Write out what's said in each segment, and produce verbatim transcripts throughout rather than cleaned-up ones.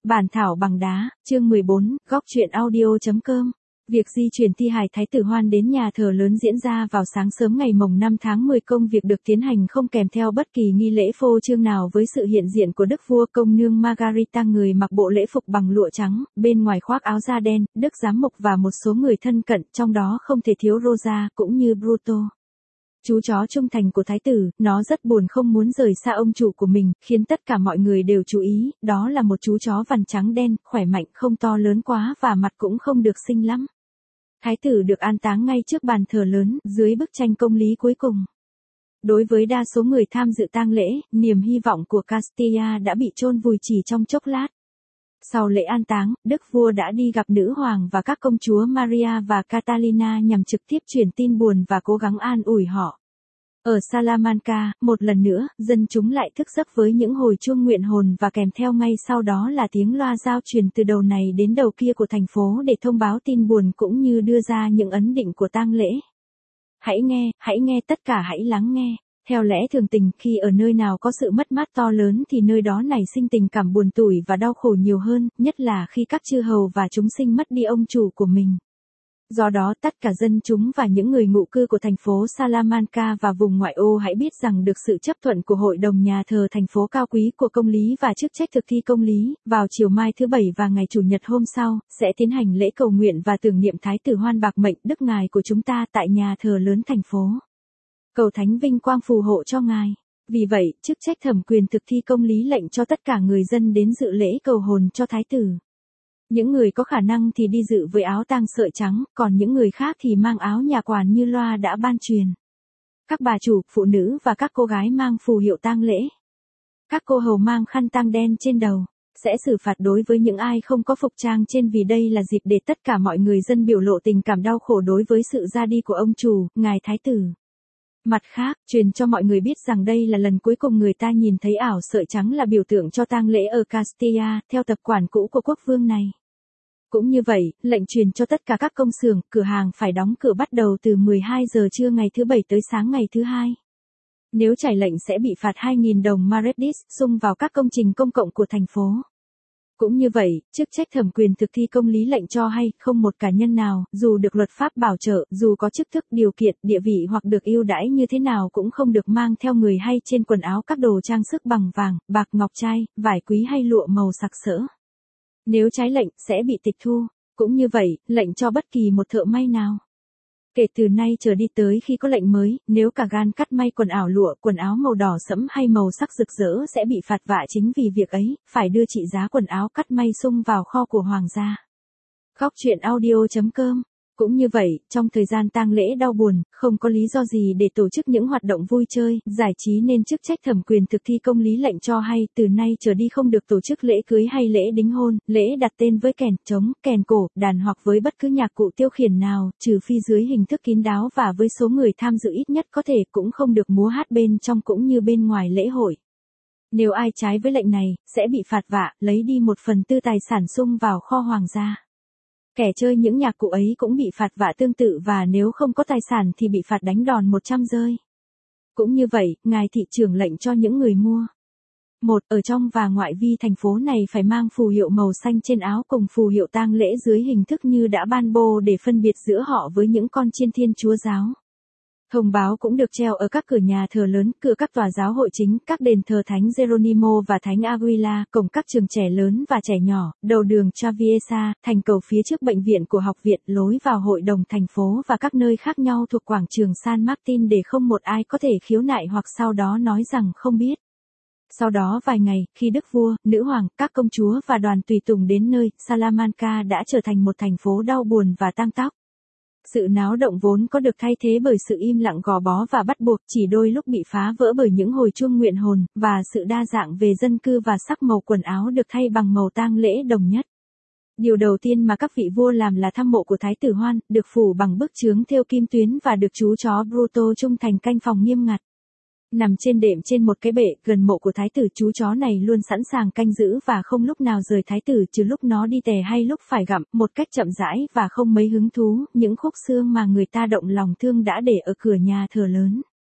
Bản thảo bằng đá, chương mười bốn, góc truyện audio.com. Việc di chuyển thi hài Thái tử Hoan đến nhà thờ lớn diễn ra vào sáng sớm ngày mồng năm tháng mười. Công việc được tiến hành không kèm theo bất kỳ nghi lễ phô trương nào với sự hiện diện của đức vua công nương Margarita, người mặc bộ lễ phục bằng lụa trắng, bên ngoài khoác áo da đen, đức giám mục và một số người thân cận, trong đó không thể thiếu Rosa cũng như Bruto. Chú chó trung thành của thái tử, nó rất buồn không muốn rời xa ông chủ của mình, khiến tất cả mọi người đều chú ý, đó là một chú chó vằn trắng đen, khỏe mạnh, không to lớn quá và mặt cũng không được xinh lắm. Thái tử được an táng ngay trước bàn thờ lớn, dưới bức tranh công lý cuối cùng. Đối với đa số người tham dự tang lễ, niềm hy vọng của Castilla đã bị chôn vùi chỉ trong chốc lát. Sau lễ an táng, đức vua đã đi gặp nữ hoàng và các công chúa Maria và Catalina nhằm trực tiếp truyền tin buồn và cố gắng an ủi họ. Ở Salamanca, một lần nữa, dân chúng lại thức giấc với những hồi chuông nguyện hồn và kèm theo ngay sau đó là tiếng loa giao truyền từ đầu này đến đầu kia của thành phố để thông báo tin buồn cũng như đưa ra những ấn định của tang lễ. Hãy nghe, hãy nghe tất cả hãy lắng nghe. Theo lẽ thường tình, khi ở nơi nào có sự mất mát to lớn thì nơi đó nảy sinh tình cảm buồn tủi và đau khổ nhiều hơn, nhất là khi các chư hầu và chúng sinh mất đi ông chủ của mình. Do đó tất cả dân chúng và những người ngụ cư của thành phố Salamanca và vùng ngoại ô hãy biết rằng được sự chấp thuận của hội đồng nhà thờ thành phố cao quý của công lý và chức trách thực thi công lý, vào chiều mai thứ Bảy và ngày Chủ nhật hôm sau, sẽ tiến hành lễ cầu nguyện và tưởng niệm Thái tử Hoan bạc mệnh đức ngài của chúng ta tại nhà thờ lớn thành phố. Cầu Thánh vinh quang phù hộ cho ngài. Vì vậy, chức trách thẩm quyền thực thi công lý lệnh cho tất cả người dân đến dự lễ cầu hồn cho Thái tử. Những người có khả năng thì đi dự với áo tang sợi trắng, còn những người khác thì mang áo nhà quản như loa đã ban truyền. Các bà chủ, phụ nữ và các cô gái mang phù hiệu tang lễ. Các cô hầu mang khăn tang đen trên đầu. Sẽ xử phạt đối với những ai không có phục trang trên vì đây là dịp để tất cả mọi người dân biểu lộ tình cảm đau khổ đối với sự ra đi của ông chủ, ngài Thái tử. Mặt khác, truyền cho mọi người biết rằng đây là lần cuối cùng người ta nhìn thấy ảo sợi trắng là biểu tượng cho tang lễ ở Castilla, theo tập quản cũ của quốc vương này. Cũng như vậy, lệnh truyền cho tất cả các công xưởng, cửa hàng phải đóng cửa bắt đầu từ mười hai giờ trưa ngày thứ Bảy tới sáng ngày thứ Hai. Nếu trải lệnh sẽ bị phạt hai nghìn đồng Maredis, xung vào các công trình công cộng của thành phố. Cũng như vậy, chức trách thẩm quyền thực thi công lý lệnh cho hay, không một cá nhân nào, dù được luật pháp bảo trợ, dù có chức thức, điều kiện, địa vị hoặc được ưu đãi như thế nào cũng không được mang theo người hay trên quần áo các đồ trang sức bằng vàng, bạc, ngọc trai, vải quý hay lụa màu sặc sỡ. Nếu trái lệnh, sẽ bị tịch thu. Cũng như vậy, lệnh cho bất kỳ một thợ may nào. Kể từ nay trở đi tới khi có lệnh mới, nếu cả gan cắt may quần áo lụa, quần áo màu đỏ sẫm hay màu sắc rực rỡ sẽ bị phạt vạ chính vì việc ấy, phải đưa trị giá quần áo cắt may sung vào kho của hoàng gia. Góc truyện audio.com. Cũng như vậy, trong thời gian tang lễ đau buồn, không có lý do gì để tổ chức những hoạt động vui chơi, giải trí nên chức trách thẩm quyền thực thi công lý lệnh cho hay, từ nay trở đi không được tổ chức lễ cưới hay lễ đính hôn, lễ đặt tên với kèn, trống, kèn cổ, đàn hoặc với bất cứ nhạc cụ tiêu khiển nào, trừ phi dưới hình thức kín đáo và với số người tham dự ít nhất có thể, cũng không được múa hát bên trong cũng như bên ngoài lễ hội. Nếu ai trái với lệnh này, sẽ bị phạt vạ, lấy đi một phần tư tài sản sung vào kho hoàng gia. Kẻ chơi những nhạc cụ ấy cũng bị phạt vạ tương tự và nếu không có tài sản thì bị phạt đánh đòn một trăm rơi. Cũng như vậy, ngài thị trưởng lệnh cho những người mua. một. Ở trong và ngoại vi thành phố này phải mang phù hiệu màu xanh trên áo cùng phù hiệu tang lễ dưới hình thức như đã ban bố để phân biệt giữa họ với những con chiên Thiên Chúa giáo. Thông báo cũng được treo ở các cửa nhà thờ lớn, cửa các tòa giáo hội chính, các đền thờ Thánh Geronimo và Thánh Aguila, cổng các trường trẻ lớn và trẻ nhỏ, đầu đường Traviesa, thành cầu phía trước bệnh viện của học viện, lối vào hội đồng thành phố và các nơi khác nhau thuộc quảng trường San Martin để không một ai có thể khiếu nại hoặc sau đó nói rằng không biết. Sau đó vài ngày, khi đức vua, nữ hoàng, các công chúa và đoàn tùy tùng đến nơi, Salamanca đã trở thành một thành phố đau buồn và tang tóc. Sự náo động vốn có được thay thế bởi sự im lặng gò bó và bắt buộc, chỉ đôi lúc bị phá vỡ bởi những hồi chuông nguyện hồn, và sự đa dạng về dân cư và sắc màu quần áo được thay bằng màu tang lễ đồng nhất. Điều đầu tiên mà các vị vua làm là thăm mộ của Thái tử Hoan, được phủ bằng bức chướng thêu kim tuyến và được chú chó Bruto trung thành canh phòng nghiêm ngặt. Nằm trên đệm trên một cái bệ gần mộ của thái tử, chú chó này luôn sẵn sàng canh giữ và không lúc nào rời thái tử trừ lúc nó đi tè hay lúc phải gặm, một cách chậm rãi và không mấy hứng thú, những khúc xương mà người ta động lòng thương đã để ở cửa nhà thờ lớn.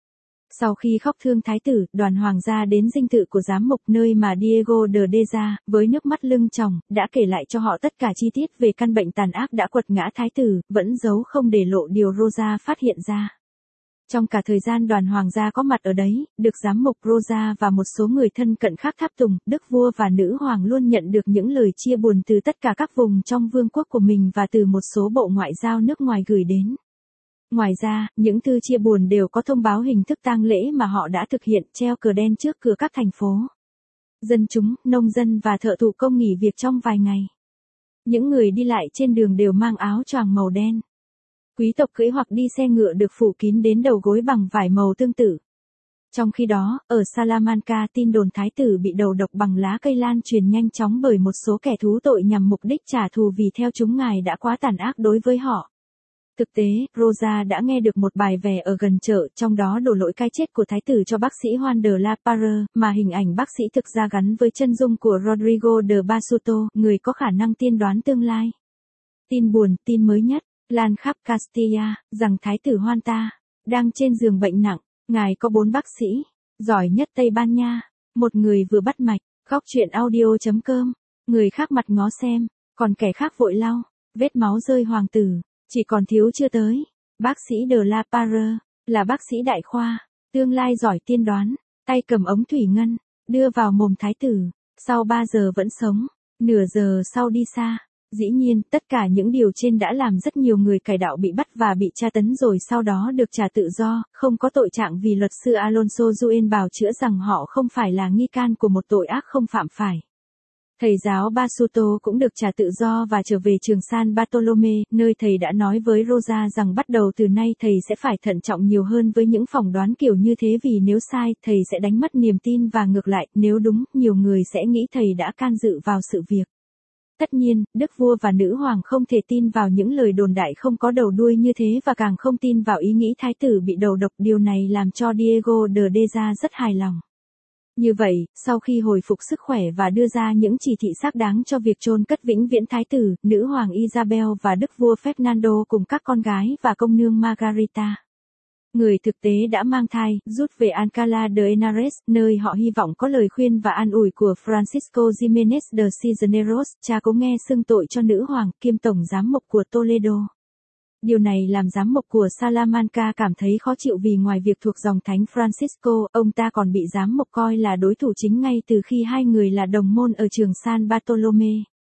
Sau khi khóc thương thái tử, đoàn hoàng gia đến dinh thự của giám mục nơi mà Diego de Deza, với nước mắt lưng tròng, đã kể lại cho họ tất cả chi tiết về căn bệnh tàn ác đã quật ngã thái tử, vẫn giấu không để lộ điều Rosa phát hiện ra. Trong cả thời gian đoàn hoàng gia có mặt ở đấy, được giám mục Rosa và một số người thân cận khác tháp tùng, đức vua và nữ hoàng luôn nhận được những lời chia buồn từ tất cả các vùng trong vương quốc của mình và từ một số bộ ngoại giao nước ngoài gửi đến. Ngoài ra, những thư chia buồn đều có thông báo hình thức tang lễ mà họ đã thực hiện, treo cờ đen trước cửa các thành phố. Dân chúng, nông dân và thợ thủ công nghỉ việc trong vài ngày. Những người đi lại trên đường đều mang áo choàng màu đen. Quý tộc cưỡi hoặc đi xe ngựa được phủ kín đến đầu gối bằng vải màu tương tự. Trong khi đó, ở Salamanca tin đồn thái tử bị đầu độc bằng lá cây lan truyền nhanh chóng bởi một số kẻ thú tội nhằm mục đích trả thù vì theo chúng ngài đã quá tàn ác đối với họ. Thực tế, Rosa đã nghe được một bài vè ở gần chợ, trong đó đổ lỗi cái chết của thái tử cho bác sĩ Juan de la Parra, mà hình ảnh bác sĩ thực ra gắn với chân dung của Rodrigo de Basuto, người có khả năng tiên đoán tương lai. Tin buồn, tin mới nhất, lan khắp Castilla, rằng thái tử Juan ta đang trên giường bệnh nặng, ngài có bốn bác sĩ giỏi nhất Tây Ban Nha, một người vừa bắt mạch, góc truyện audio chấm com, người khác mặt ngó xem, còn kẻ khác vội lau, vết máu rơi hoàng tử. Chỉ còn thiếu chưa tới. Bác sĩ de la Parra, là bác sĩ đại khoa, tương lai giỏi tiên đoán, tay cầm ống thủy ngân, đưa vào mồm thái tử, sau ba giờ vẫn sống, nửa giờ sau đi xa. Dĩ nhiên, tất cả những điều trên đã làm rất nhiều người cải đạo bị bắt và bị tra tấn rồi sau đó được trả tự do, không có tội trạng vì luật sư Alonso Juan bào chữa rằng họ không phải là nghi can của một tội ác không phạm phải. Thầy giáo Basuto cũng được trả tự do và trở về trường San Bartolome, nơi thầy đã nói với Rosa rằng bắt đầu từ nay thầy sẽ phải thận trọng nhiều hơn với những phỏng đoán kiểu như thế vì nếu sai, thầy sẽ đánh mất niềm tin và ngược lại, nếu đúng, nhiều người sẽ nghĩ thầy đã can dự vào sự việc. Tất nhiên, đức vua và nữ hoàng không thể tin vào những lời đồn đại không có đầu đuôi như thế và càng không tin vào ý nghĩ thái tử bị đầu độc, điều này làm cho Diego de Deza rất hài lòng. Như vậy, sau khi hồi phục sức khỏe và đưa ra những chỉ thị xác đáng cho việc chôn cất vĩnh viễn thái tử, nữ hoàng Isabel và đức vua Fernando cùng các con gái và công nương Margarita, người thực tế đã mang thai, rút về Alcalá de Henares, nơi họ hy vọng có lời khuyên và an ủi của Francisco Jiménez de Cisneros, cha cố nghe xưng tội cho nữ hoàng, kiêm tổng giám mục của Toledo. Điều này làm giám mục của Salamanca cảm thấy khó chịu vì ngoài việc thuộc dòng thánh Francisco, ông ta còn bị giám mục coi là đối thủ chính ngay từ khi hai người là đồng môn ở trường San Bartolome.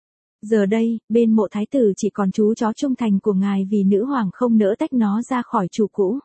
Giờ đây, bên mộ thái tử chỉ còn chú chó trung thành của ngài vì nữ hoàng không nỡ tách nó ra khỏi chủ cũ.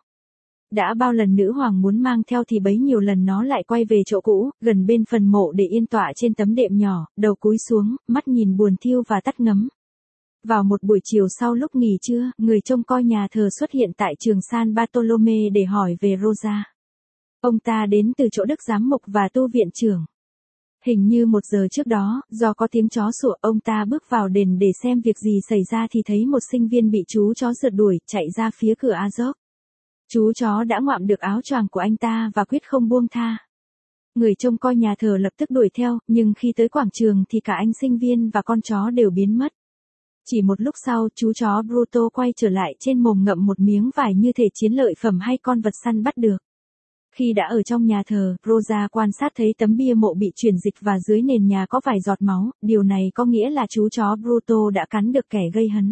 Đã bao lần nữ hoàng muốn mang theo thì bấy nhiều lần nó lại quay về chỗ cũ, gần bên phần mộ để yên tọa trên tấm đệm nhỏ, đầu cúi xuống, mắt nhìn buồn thiu và tắt ngấm. Vào một buổi chiều sau lúc nghỉ trưa, người trông coi nhà thờ xuất hiện tại trường San Bartolome để hỏi về Rosa. Ông ta đến từ chỗ đức giám mục và tu viện trưởng. Hình như một giờ trước đó, do có tiếng chó sủa, ông ta bước vào đền để xem việc gì xảy ra thì thấy một sinh viên bị chú chó rượt đuổi, chạy ra phía cửa Azov. Chú chó đã ngoạm được áo choàng của anh ta và quyết không buông tha. Người trông coi nhà thờ lập tức đuổi theo, nhưng khi tới quảng trường thì cả anh sinh viên và con chó đều biến mất. Chỉ một lúc sau, chú chó Bruto quay trở lại trên mồm ngậm một miếng vải như thể chiến lợi phẩm hay con vật săn bắt được. Khi đã ở trong nhà thờ, Rosa quan sát thấy tấm bia mộ bị chuyển dịch và dưới nền nhà có vài giọt máu, điều này có nghĩa là chú chó Bruto đã cắn được kẻ gây hấn.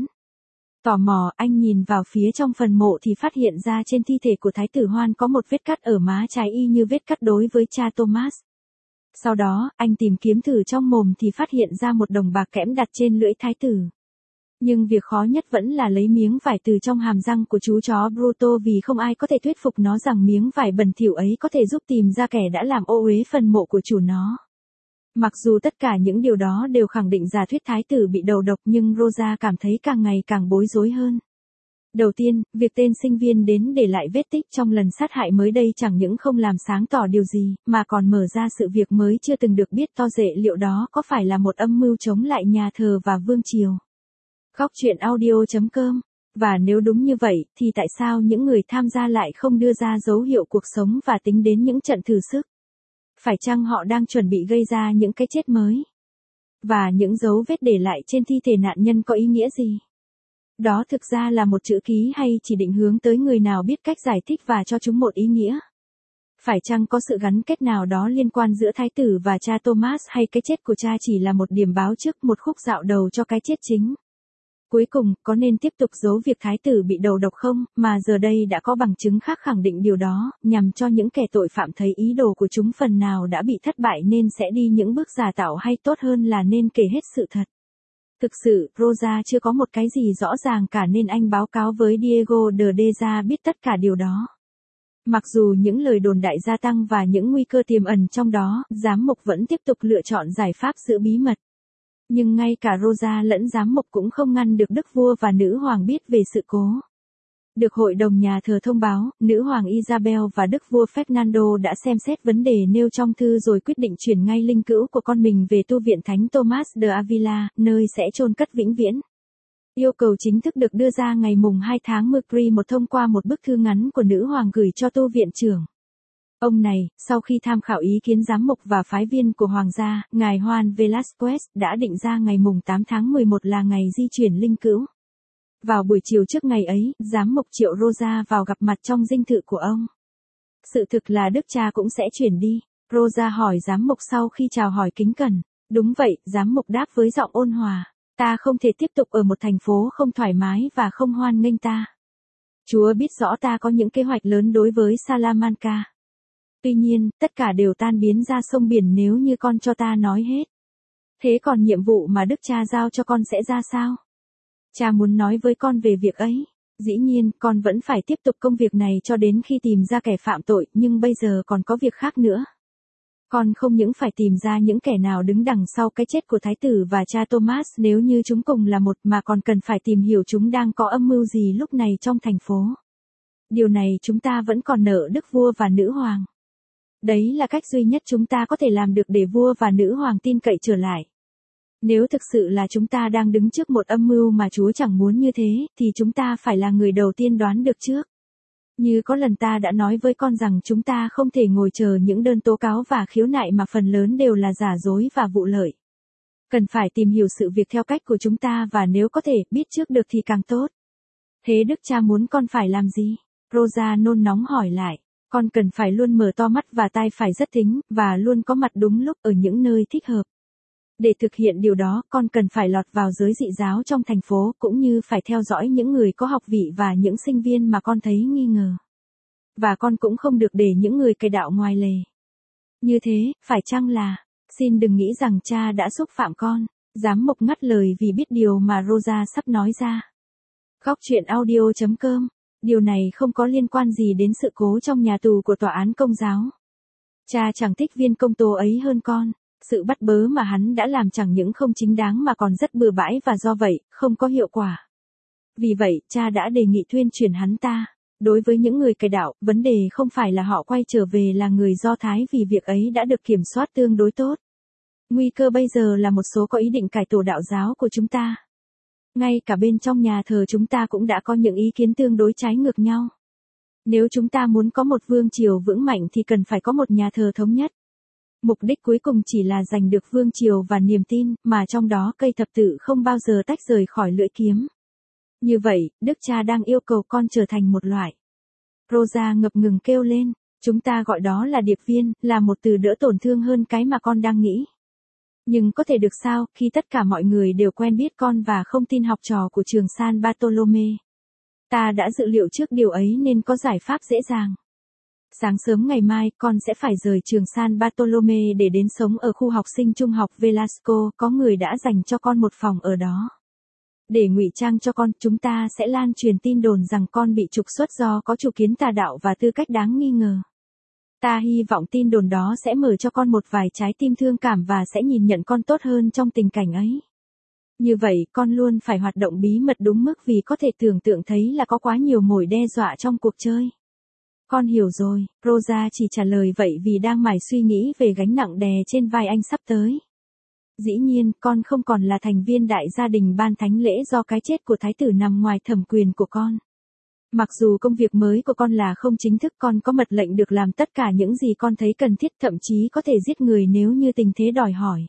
Tò mò, anh nhìn vào phía trong phần mộ thì phát hiện ra trên thi thể của thái tử Juan có một vết cắt ở má trái y như vết cắt đối với cha Thomas. Sau đó, anh tìm kiếm thử trong mồm thì phát hiện ra một đồng bạc kẽm đặt trên lưỡi thái tử. Nhưng việc khó nhất vẫn là lấy miếng vải từ trong hàm răng của chú chó Bruto vì không ai có thể thuyết phục nó rằng miếng vải bẩn thỉu ấy có thể giúp tìm ra kẻ đã làm ô uế phần mộ của chủ nó. Mặc dù tất cả những điều đó đều khẳng định giả thuyết thái tử bị đầu độc nhưng Rosa cảm thấy càng ngày càng bối rối hơn. Đầu tiên, việc tên sinh viên đến để lại vết tích trong lần sát hại mới đây chẳng những không làm sáng tỏ điều gì, mà còn mở ra sự việc mới chưa từng được biết to dệ liệu đó có phải là một âm mưu chống lại nhà thờ và vương triều. Góc truyện audio chấm com. Và nếu đúng như vậy, thì tại sao những người tham gia lại không đưa ra dấu hiệu cuộc sống và tính đến những trận thử sức? Phải chăng họ đang chuẩn bị gây ra những cái chết mới? Và những dấu vết để lại trên thi thể nạn nhân có ý nghĩa gì? Đó thực ra là một chữ ký hay chỉ định hướng tới người nào biết cách giải thích và cho chúng một ý nghĩa? Phải chăng có sự gắn kết nào đó liên quan giữa thái tử và cha Thomas, hay cái chết của cha chỉ là một điểm báo trước, một khúc dạo đầu cho cái chết chính? Cuối cùng, có nên tiếp tục giấu việc thái tử bị đầu độc không, mà giờ đây đã có bằng chứng khác khẳng định điều đó, nhằm cho những kẻ tội phạm thấy ý đồ của chúng phần nào đã bị thất bại nên sẽ đi những bước giả tạo, hay tốt hơn là nên kể hết sự thật? Thực sự, Rosa chưa có một cái gì rõ ràng cả nên anh báo cáo với Diego de Deja biết tất cả điều đó. Mặc dù những lời đồn đại gia tăng và những nguy cơ tiềm ẩn trong đó, giám mục vẫn tiếp tục lựa chọn giải pháp giữ bí mật. Nhưng ngay cả Rosa lẫn giám mục cũng không ngăn được đức vua và nữ hoàng biết về sự cố. Được hội đồng nhà thờ thông báo, nữ hoàng Isabel và đức vua Fernando đã xem xét vấn đề nêu trong thư rồi quyết định chuyển ngay linh cữu của con mình về tu viện Thánh Thomas de Avila, nơi sẽ chôn cất vĩnh viễn. Yêu cầu chính thức được đưa ra ngày mùng hai tháng Mercury một thông qua một bức thư ngắn của nữ hoàng gửi cho tu viện trưởng. Ông này, sau khi tham khảo ý kiến giám mục và phái viên của hoàng gia, ngài Juan Velasquez đã định ra ngày mùng tám tháng mười một là ngày di chuyển linh cữu. Vào buổi chiều trước ngày ấy, giám mục triệu Rosa vào gặp mặt trong dinh thự của ông. Sự thực là đức cha cũng sẽ chuyển đi. Rosa hỏi giám mục sau khi chào hỏi kính cẩn. Đúng vậy, giám mục đáp với giọng ôn hòa. Ta không thể tiếp tục ở một thành phố không thoải mái và không hoan nghênh ta. Chúa biết rõ ta có những kế hoạch lớn đối với Salamanca. Tuy nhiên, tất cả đều tan biến ra sông biển nếu như con cho ta nói hết. Thế còn nhiệm vụ mà đức cha giao cho con sẽ ra sao? Cha muốn nói với con về việc ấy. Dĩ nhiên, con vẫn phải tiếp tục công việc này cho đến khi tìm ra kẻ phạm tội, nhưng bây giờ còn có việc khác nữa. Con không những phải tìm ra những kẻ nào đứng đằng sau cái chết của thái tử và cha Thomas nếu như chúng cùng là một, mà còn cần phải tìm hiểu chúng đang có âm mưu gì lúc này trong thành phố. Điều này chúng ta vẫn còn nợ đức vua và nữ hoàng. Đấy là cách duy nhất chúng ta có thể làm được để vua và nữ hoàng tin cậy trở lại. Nếu thực sự là chúng ta đang đứng trước một âm mưu mà Chúa chẳng muốn như thế, thì chúng ta phải là người đầu tiên đoán được trước. Như có lần ta đã nói với con rằng chúng ta không thể ngồi chờ những đơn tố cáo và khiếu nại mà phần lớn đều là giả dối và vụ lợi. Cần phải tìm hiểu sự việc theo cách của chúng ta và nếu có thể biết trước được thì càng tốt. Thế đức cha muốn con phải làm gì? Rosa nôn nóng hỏi lại. Con cần phải luôn mở to mắt và tai phải rất thính, và luôn có mặt đúng lúc ở những nơi thích hợp. Để thực hiện điều đó, con cần phải lọt vào giới dị giáo trong thành phố, cũng như phải theo dõi những người có học vị và những sinh viên mà con thấy nghi ngờ. Và con cũng không được để những người cày đạo ngoài lề. Như thế, phải chăng là, xin đừng nghĩ rằng cha đã xúc phạm con. Giám mục ngắt lời vì biết điều mà Rosa sắp nói ra. Góc truyện audio chấm com. Điều này không có liên quan gì đến sự cố trong nhà tù của tòa án công giáo. Cha chẳng thích viên công tố ấy hơn con. Sự bắt bớ mà hắn đã làm chẳng những không chính đáng mà còn rất bừa bãi và do vậy, không có hiệu quả. Vì vậy, cha đã đề nghị thuyên chuyển hắn ta. Đối với những người cày đạo, vấn đề không phải là họ quay trở về là người Do Thái vì việc ấy đã được kiểm soát tương đối tốt. Nguy cơ bây giờ là một số có ý định cải tổ đạo giáo của chúng ta. Ngay cả bên trong nhà thờ chúng ta cũng đã có những ý kiến tương đối trái ngược nhau. Nếu chúng ta muốn có một vương triều vững mạnh thì cần phải có một nhà thờ thống nhất. Mục đích cuối cùng chỉ là giành được vương triều và niềm tin, mà trong đó cây thập tự không bao giờ tách rời khỏi lưỡi kiếm. Như vậy, đức cha đang yêu cầu con trở thành một loại. Rosa ngập ngừng kêu lên, chúng ta gọi đó là điệp viên, là một từ đỡ tổn thương hơn cái mà con đang nghĩ. Nhưng có thể được sao, khi tất cả mọi người đều quen biết con và không tin học trò của trường San Bartolome. Ta đã dự liệu trước điều ấy nên có giải pháp dễ dàng. Sáng sớm ngày mai, con sẽ phải rời trường San Bartolome để đến sống ở khu học sinh trung học Velasco, có người đã dành cho con một phòng ở đó. Để ngụy trang cho con, chúng ta sẽ lan truyền tin đồn rằng con bị trục xuất do có chủ kiến tà đạo và tư cách đáng nghi ngờ. Ta hy vọng tin đồn đó sẽ mở cho con một vài trái tim thương cảm và sẽ nhìn nhận con tốt hơn trong tình cảnh ấy. Như vậy, con luôn phải hoạt động bí mật đúng mức vì có thể tưởng tượng thấy là có quá nhiều mồi đe dọa trong cuộc chơi. Con hiểu rồi, Rosa chỉ trả lời vậy vì đang mải suy nghĩ về gánh nặng đè trên vai anh sắp tới. Dĩ nhiên, con không còn là thành viên đại gia đình ban thánh lễ do cái chết của thái tử nằm ngoài thẩm quyền của con. Mặc dù công việc mới của con là không chính thức, con có mật lệnh được làm tất cả những gì con thấy cần thiết, thậm chí có thể giết người nếu như tình thế đòi hỏi.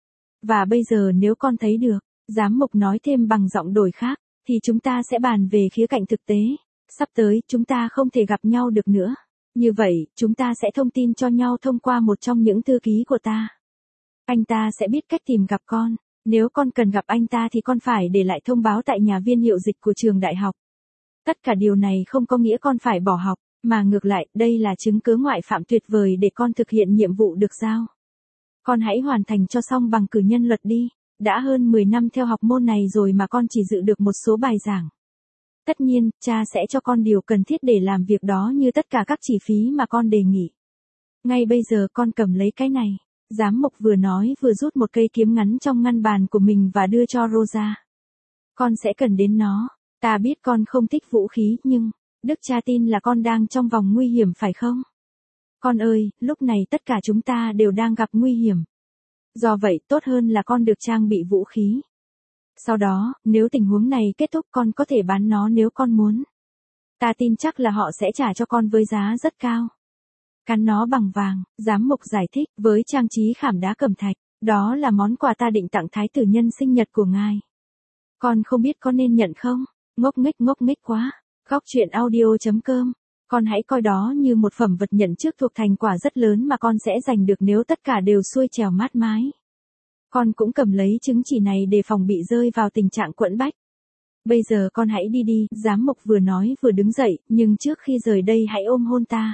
Và bây giờ nếu con thấy được, giám mục nói thêm bằng giọng đổi khác, thì chúng ta sẽ bàn về khía cạnh thực tế. Sắp tới, chúng ta không thể gặp nhau được nữa. Như vậy, chúng ta sẽ thông tin cho nhau thông qua một trong những thư ký của ta. Anh ta sẽ biết cách tìm gặp con. Nếu con cần gặp anh ta thì con phải để lại thông báo tại nhà viên hiệu dịch của trường đại học. Tất cả điều này không có nghĩa con phải bỏ học, mà ngược lại, đây là chứng cứ ngoại phạm tuyệt vời để con thực hiện nhiệm vụ được giao. Con hãy hoàn thành cho xong bằng cử nhân luật đi. Đã hơn mười năm theo học môn này rồi mà con chỉ dự được một số bài giảng. Tất nhiên, cha sẽ cho con điều cần thiết để làm việc đó như tất cả các chi phí mà con đề nghị. Ngay bây giờ con cầm lấy cái này. Giám mục vừa nói vừa rút một cây kiếm ngắn trong ngăn bàn của mình và đưa cho Rosa. Con sẽ cần đến nó. Ta biết con không thích vũ khí nhưng, Đức cha tin là con đang trong vòng nguy hiểm phải không? Con ơi, lúc này tất cả chúng ta đều đang gặp nguy hiểm. Do vậy tốt hơn là con được trang bị vũ khí. Sau đó, nếu tình huống này kết thúc con có thể bán nó nếu con muốn. Ta tin chắc là họ sẽ trả cho con với giá rất cao. Cán nó bằng vàng, giám mục giải thích, với trang trí khảm đá cẩm thạch. Đó là món quà ta định tặng thái tử nhân sinh nhật của ngài. Con không biết có nên nhận không? Ngốc nghếch ngốc nghếch quá. Góc truyện audio chấm com. Con hãy coi đó như một phẩm vật nhận trước thuộc thành quả rất lớn mà con sẽ giành được nếu tất cả đều xuôi trèo mát mái. Con cũng cầm lấy chứng chỉ này để phòng bị rơi vào tình trạng quẫn bách. Bây giờ con hãy đi đi, giám mục vừa nói vừa đứng dậy, nhưng trước khi rời đây hãy ôm hôn ta.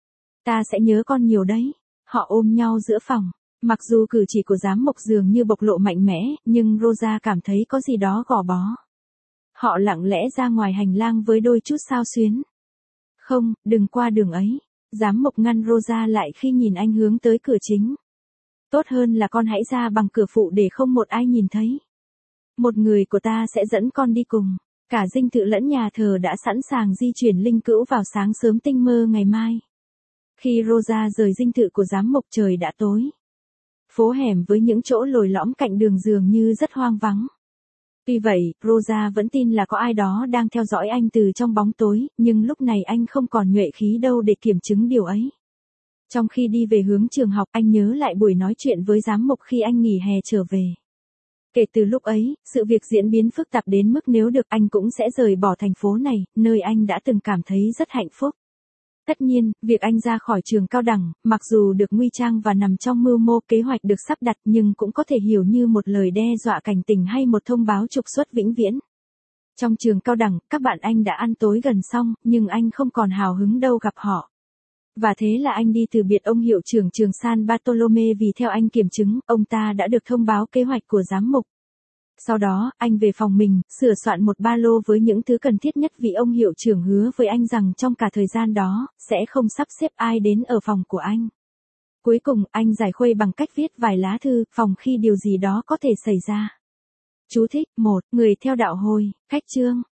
Ta sẽ nhớ con nhiều đấy. Họ ôm nhau giữa phòng. Mặc dù cử chỉ của giám mục dường như bộc lộ mạnh mẽ, nhưng Rosa cảm thấy có gì đó gò bó. Họ lặng lẽ ra ngoài hành lang với đôi chút xao xuyến. Không, đừng qua đường ấy. Giám mục ngăn Rosa lại khi nhìn anh hướng tới cửa chính. Tốt hơn là con hãy ra bằng cửa phụ để không một ai nhìn thấy. Một người của ta sẽ dẫn con đi cùng. Cả dinh thự lẫn nhà thờ đã sẵn sàng di chuyển linh cữu vào sáng sớm tinh mơ ngày mai. Khi Rosa rời dinh thự của giám mục trời đã tối. Phố hẻm với những chỗ lồi lõm cạnh đường dường như rất hoang vắng. Tuy vậy, Rosa vẫn tin là có ai đó đang theo dõi anh từ trong bóng tối, nhưng lúc này anh không còn nhuệ khí đâu để kiểm chứng điều ấy. Trong khi đi về hướng trường học, anh nhớ lại buổi nói chuyện với giám mục khi anh nghỉ hè trở về. Kể từ lúc ấy, sự việc diễn biến phức tạp đến mức nếu được anh cũng sẽ rời bỏ thành phố này, nơi anh đã từng cảm thấy rất hạnh phúc. Tất nhiên, việc anh ra khỏi trường cao đẳng, mặc dù được nguy trang và nằm trong mưu mô kế hoạch được sắp đặt nhưng cũng có thể hiểu như một lời đe dọa cảnh tỉnh hay một thông báo trục xuất vĩnh viễn. Trong trường cao đẳng, các bạn anh đã ăn tối gần xong, nhưng anh không còn hào hứng đâu gặp họ. Và thế là anh đi từ biệt ông hiệu trưởng trường San Bartolome vì theo anh kiểm chứng, ông ta đã được thông báo kế hoạch của giám mục. Sau đó, anh về phòng mình, sửa soạn một ba lô với những thứ cần thiết nhất vì ông hiệu trưởng hứa với anh rằng trong cả thời gian đó, sẽ không sắp xếp ai đến ở phòng của anh. Cuối cùng, anh giải khuây bằng cách viết vài lá thư, phòng khi điều gì đó có thể xảy ra. Chú thích, một, người theo đạo hồi, khách chương.